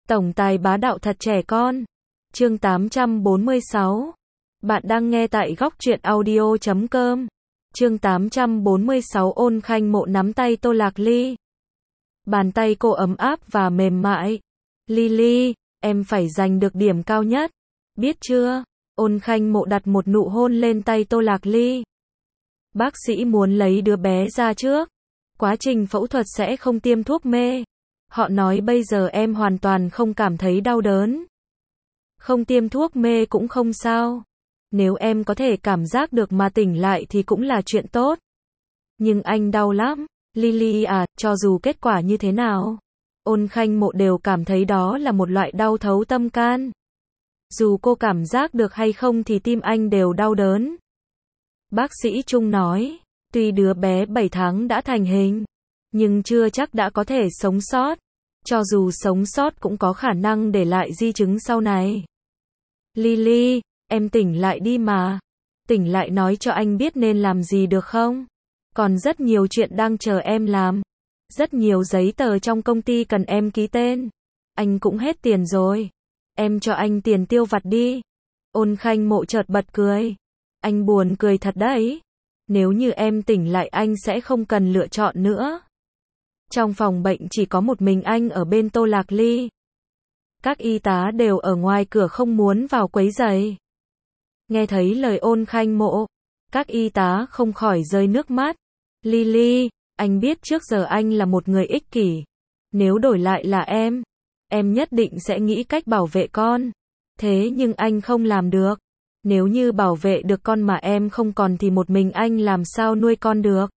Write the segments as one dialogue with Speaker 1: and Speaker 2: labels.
Speaker 1: Tổng tài bá đạo thật trẻ con. Chương 846. Bạn đang nghe tại góc truyện audio.com. Chương 846 Ôn Khanh Mộ nắm tay Tô Lạc Ly. Bàn tay cô ấm áp và mềm mại. Ly, em phải giành được điểm cao nhất. Biết chưa? Ôn Khanh Mộ đặt một nụ hôn lên tay Tô Lạc Ly. Bác sĩ muốn lấy đứa bé ra trước. Quá trình phẫu thuật sẽ không tiêm thuốc mê. Họ nói bây giờ em hoàn toàn không cảm thấy đau đớn. Không tiêm thuốc mê cũng không sao. Nếu em có thể cảm giác được mà tỉnh lại thì cũng là chuyện tốt. Nhưng anh đau lắm. Lily à, cho dù kết quả như thế nào, Ôn Khanh Mộ đều cảm thấy đó là một loại đau thấu tâm can. Dù cô cảm giác được hay không thì tim anh đều đau đớn. Bác sĩ Trung nói, tuy đứa bé 7 tháng đã thành hình, nhưng chưa chắc đã có thể sống sót. Cho dù sống sót cũng có khả năng để lại di chứng sau này. Lily, em tỉnh lại đi mà. Tỉnh lại nói cho anh biết nên làm gì được không? Còn rất nhiều chuyện đang chờ em làm. Rất nhiều giấy tờ trong công ty cần em ký tên. Anh cũng hết tiền rồi. Em cho anh tiền tiêu vặt đi. Ôn Khanh Mộ chợt bật cười. Anh buồn cười thật đấy. Nếu như em tỉnh lại anh sẽ không cần lựa chọn nữa. Trong phòng bệnh chỉ có một mình anh ở bên Tô Lạc Ly. Các y tá đều ở ngoài cửa không muốn vào quấy rầy. Nghe thấy lời Ôn Khanh Mộ, các y tá không khỏi rơi nước mắt. Lily, anh biết trước giờ anh là một người ích kỷ. Nếu đổi lại là em nhất định sẽ nghĩ cách bảo vệ con. Thế nhưng anh không làm được. Nếu như bảo vệ được con mà em không còn thì một mình anh làm sao nuôi con được.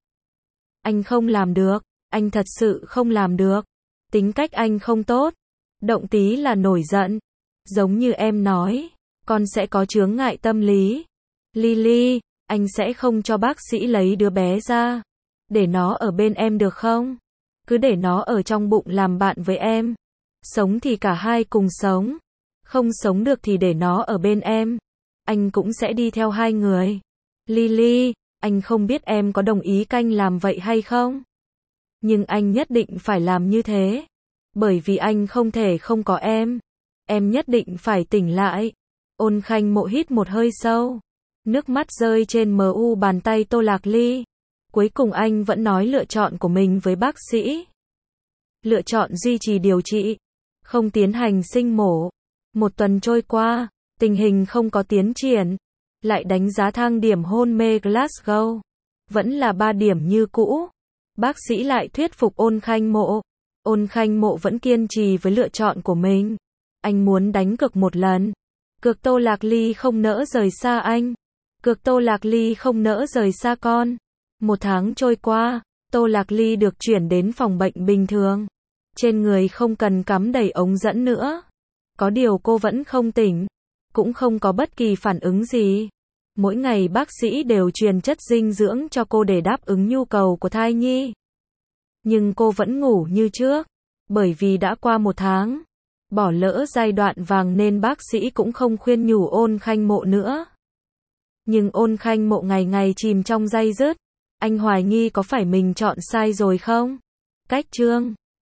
Speaker 1: Anh không làm được. Anh thật sự không làm được. Tính cách anh không tốt. Động tí là nổi giận. Giống như em nói, con sẽ có chướng ngại tâm lý. Lily, anh sẽ không cho bác sĩ lấy đứa bé ra. Để nó ở bên em được không? Cứ để nó ở trong bụng làm bạn với em. Sống thì cả hai cùng sống. Không sống được thì để nó ở bên em. Anh cũng sẽ đi theo hai người. Lily, anh không biết em có đồng ý canh làm vậy hay không? Nhưng anh nhất định phải làm như thế. Bởi vì anh không thể không có em. Em nhất định phải tỉnh lại. Ôn Khanh Mộ hít một hơi sâu. Nước mắt rơi trên mu bàn tay Tô Lạc Ly. Cuối cùng anh vẫn nói lựa chọn của mình với bác sĩ. Lựa chọn duy trì điều trị. Không tiến hành sinh mổ. Một tuần trôi qua, tình hình không có tiến triển. Lại đánh giá thang điểm hôn mê Glasgow. Vẫn là 3 điểm như cũ. Bác sĩ lại thuyết phục Ôn Khanh Mộ. Ôn Khanh Mộ vẫn kiên trì với lựa chọn của mình. Anh muốn đánh cược một lần. Cược Tô Lạc Ly không nỡ rời xa anh. Cược Tô Lạc Ly không nỡ rời xa con. 1 tháng trôi qua, Tô Lạc Ly được chuyển đến phòng bệnh bình thường. Trên người không cần cắm đầy ống dẫn nữa. Có điều cô vẫn không tỉnh. Cũng không có bất kỳ phản ứng gì. Mỗi ngày bác sĩ đều truyền chất dinh dưỡng cho cô để đáp ứng nhu cầu của thai nhi. Nhưng cô vẫn ngủ như trước. Bởi vì đã qua 1 tháng. Bỏ lỡ giai đoạn vàng nên bác sĩ cũng không khuyên nhủ Ôn Khanh Mộ nữa. Nhưng Ôn Khanh Mộ ngày ngày chìm trong day dứt. Anh hoài nghi có phải mình chọn sai rồi không? Cách chương